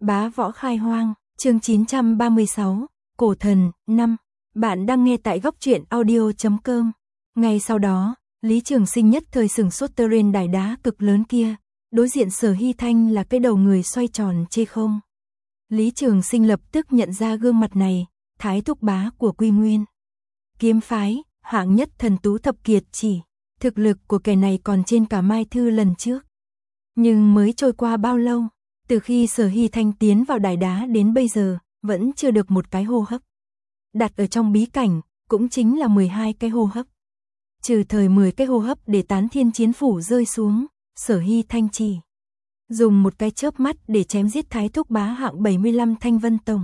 Bá Võ Khai Hoang, chương 936, Cổ Thần, 5. Bạn đang nghe tại góc truyện audio.com. Ngay sau đó, Lý Trường Sinh nhất thời sừng sốt terrain đài đá cực lớn kia, đối diện Sở Hy Thanh là cái đầu người xoay tròn chê không. Lý Trường Sinh lập tức nhận ra gương mặt này, Thái Thúc Bá của Quy Nguyên Kiếm Phái, hạng nhất thần tú thập kiệt chỉ, thực lực của kẻ này còn trên cả Mai Thư lần trước. Nhưng mới trôi qua bao lâu, từ khi Sở Hy Thanh tiến vào đài đá đến bây giờ, vẫn chưa được một cái hô hấp. Đặt ở trong bí cảnh, cũng chính là 12 cái hô hấp. Trừ thời 10 cái hô hấp để tán thiên chiến phủ rơi xuống, Sở Hy Thanh chỉ dùng một cái chớp mắt để chém giết Thái Thúc Bá hạng 75 Thanh Vân Tổng.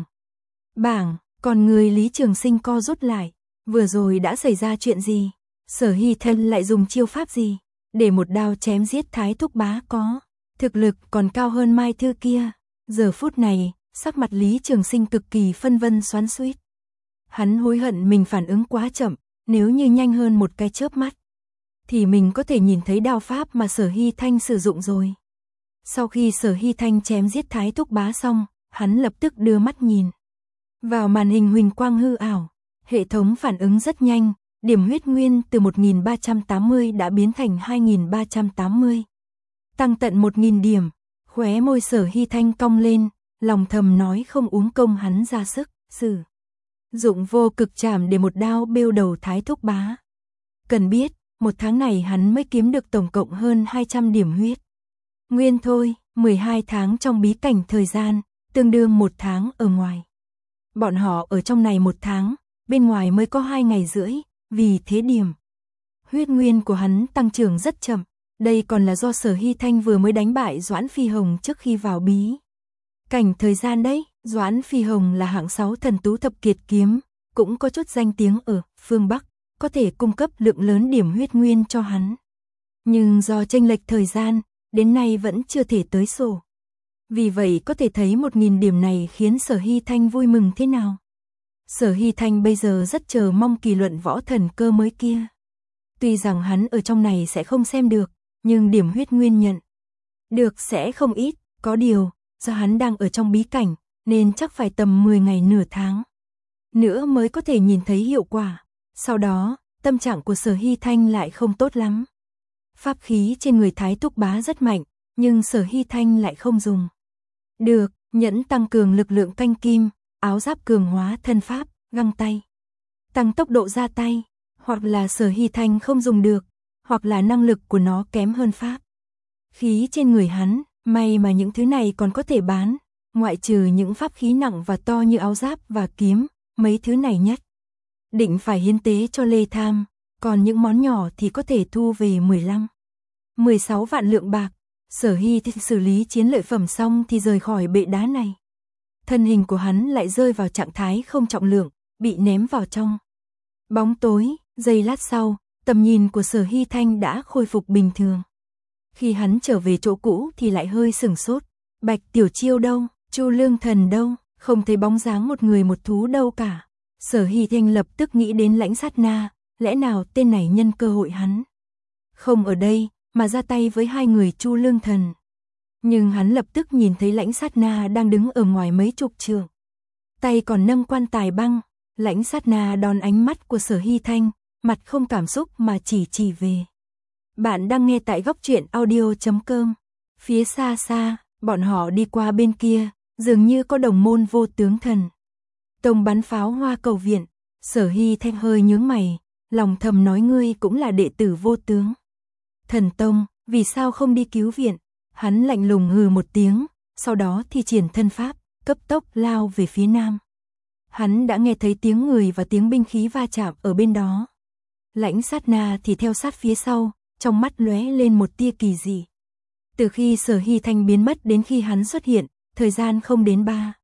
Bảng, còn người Lý Trường Sinh co rút lại, vừa rồi đã xảy ra chuyện gì? Sở Hy Thanh lại dùng chiêu pháp gì? Để một đao chém giết Thái Thúc Bá có thực lực còn cao hơn Mai Thư kia. Giờ phút này, sắc mặt Lý Trường Sinh cực kỳ phân vân xoắn xuýt. Hắn hối hận mình phản ứng quá chậm, nếu như nhanh hơn một cái chớp mắt, thì mình có thể nhìn thấy đao pháp mà Sở Hy Thanh sử dụng rồi. Sau khi Sở Hy Thanh chém giết Thái Thúc Bá xong, hắn lập tức đưa mắt nhìn vào màn hình huỳnh quang hư ảo. Hệ thống phản ứng rất nhanh, điểm huyết nguyên từ 1380 đã biến thành 2380. Tăng tận 1000 điểm, khóe môi Sở Hy Thanh cong lên, lòng thầm nói không uống công hắn ra sức, sử dụng vô cực trảm để một đao bêu đầu Thái Thúc Bá. Cần biết, một tháng này hắn mới kiếm được tổng cộng hơn 200 điểm huyết nguyên thôi, 12 tháng trong bí cảnh thời gian, tương đương 1 tháng ở ngoài. Bọn họ ở trong này 1 tháng, bên ngoài mới có 2 ngày rưỡi, vì thế điểm huyết nguyên của hắn tăng trưởng rất chậm. Đây còn là do Sở Hy Thanh vừa mới đánh bại Doãn Phi Hồng trước khi vào bí cảnh thời gian đấy. Doãn Phi Hồng là hạng 6 thần tú thập kiệt kiếm, cũng có chút danh tiếng ở phương Bắc, có thể cung cấp lượng lớn điểm huyết nguyên cho hắn. Nhưng do chênh lệch thời gian, đến nay vẫn chưa thể tới sổ. Vì vậy có thể thấy 1000 điểm này khiến Sở Hy Thanh vui mừng thế nào. Sở Hy Thanh bây giờ rất chờ mong kỳ luận võ thần cơ mới kia. Tuy rằng hắn ở trong này sẽ không xem được, nhưng điểm huyết nguyên nhận được sẽ không ít. Có điều, do hắn đang ở trong bí cảnh, nên chắc phải tầm 10 ngày nửa tháng nữa mới có thể nhìn thấy hiệu quả. Sau đó, tâm trạng của Sở Hy Thanh lại không tốt lắm. Pháp khí trên người Thái Thúc Bá rất mạnh, nhưng Sở Hy Thanh lại không dùng được. Nhẫn tăng cường lực lượng canh kim, áo giáp cường hóa thân pháp, găng tay tăng tốc độ ra tay. Hoặc là Sở Hy Thanh không dùng được, hoặc là năng lực của nó kém hơn pháp khí trên người hắn. May mà những thứ này còn có thể bán, ngoại trừ những pháp khí nặng và to như áo giáp và kiếm, mấy thứ này nhất định phải hiến tế cho Lê Tham, còn những món nhỏ thì có thể thu về 15-16 vạn lượng bạc. Sở Hy xử lý chiến lợi phẩm xong thì rời khỏi bệ đá này. Thân hình của hắn lại rơi vào trạng thái không trọng lượng, bị ném vào trong bóng tối. Giây lát sau, tầm nhìn của Sở Hy Thanh đã khôi phục bình thường. Khi hắn trở về chỗ cũ thì lại hơi sửng sốt. Bạch Tiểu Chiêu đâu? Chu Lương Thần đâu? Không thấy bóng dáng một người một thú đâu cả. Sở Hy Thanh lập tức nghĩ đến Lãnh Sát Na, lẽ nào tên này nhân cơ hội hắn không ở đây mà ra tay với 2 người Chu Lương Thần. Nhưng hắn lập tức nhìn thấy Lãnh Sát Na đang đứng ở ngoài mấy chục trượng, tay còn nâng quan tài băng. Lãnh Sát Na đón ánh mắt của Sở Hy Thanh, mặt không cảm xúc mà chỉ về. Bạn đang nghe tại góc truyện audio.com. Phía xa xa, bọn họ đi qua bên kia, dường như có đồng môn Vô Tướng Thần tông bắn pháo hoa cầu viện. Sở Hy Thanh hơi nhướng mày, lòng thầm nói ngươi cũng là đệ tử Vô Tướng Thần tông, vì sao không đi cứu viện? Hắn lạnh lùng hừ một tiếng, sau đó thi triển thân pháp, cấp tốc lao về phía nam. Hắn đã nghe thấy tiếng người và tiếng binh khí va chạm ở bên đó. Lãnh Sát Na thì theo sát phía sau, trong mắt lóe lên một tia kỳ dị. Từ khi Sở Hy Thanh biến mất đến khi hắn xuất hiện, thời gian không đến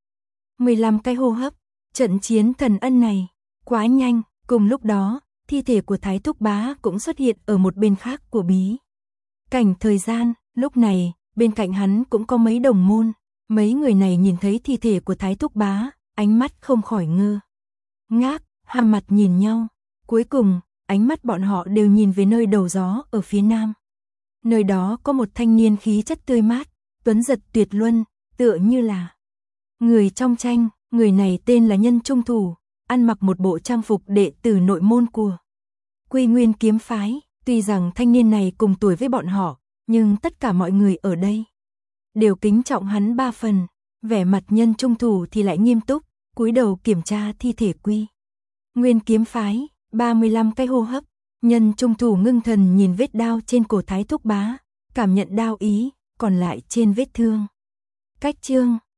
15 cái hô hấp. Trận chiến thần ân này quá nhanh. Cùng lúc đó, thi thể của Thái Thúc Bá cũng xuất hiện ở một bên khác của bí cảnh thời gian. Lúc này, bên cạnh hắn cũng có mấy đồng môn. Mấy người này nhìn thấy thi thể của Thái Thúc Bá, ánh mắt không khỏi ngơ ngác, hai mặt nhìn nhau. Cuối cùng, ánh mắt bọn họ đều nhìn về nơi đầu gió ở phía nam. Nơi đó có một thanh niên khí chất tươi mát, tuấn giật tuyệt luân, tựa như là Người trong tranh, người này tên là Nhân Trung Thủ, ăn mặc một bộ trang phục đệ tử nội môn của Quy Nguyên kiếm phái, tuy rằng thanh niên này cùng tuổi với bọn họ, nhưng tất cả mọi người ở đây đều kính trọng hắn 3 phần, vẻ mặt Nhân Trung Thủ thì lại nghiêm túc, cúi đầu kiểm tra thi thể Quy Nguyên kiếm phái, 35 cái hô hấp, Nhân Trung Thủ ngưng thần nhìn vết đao trên cổ Thái Thúc Bá, cảm nhận đao ý, còn lại trên vết thương. Cách chương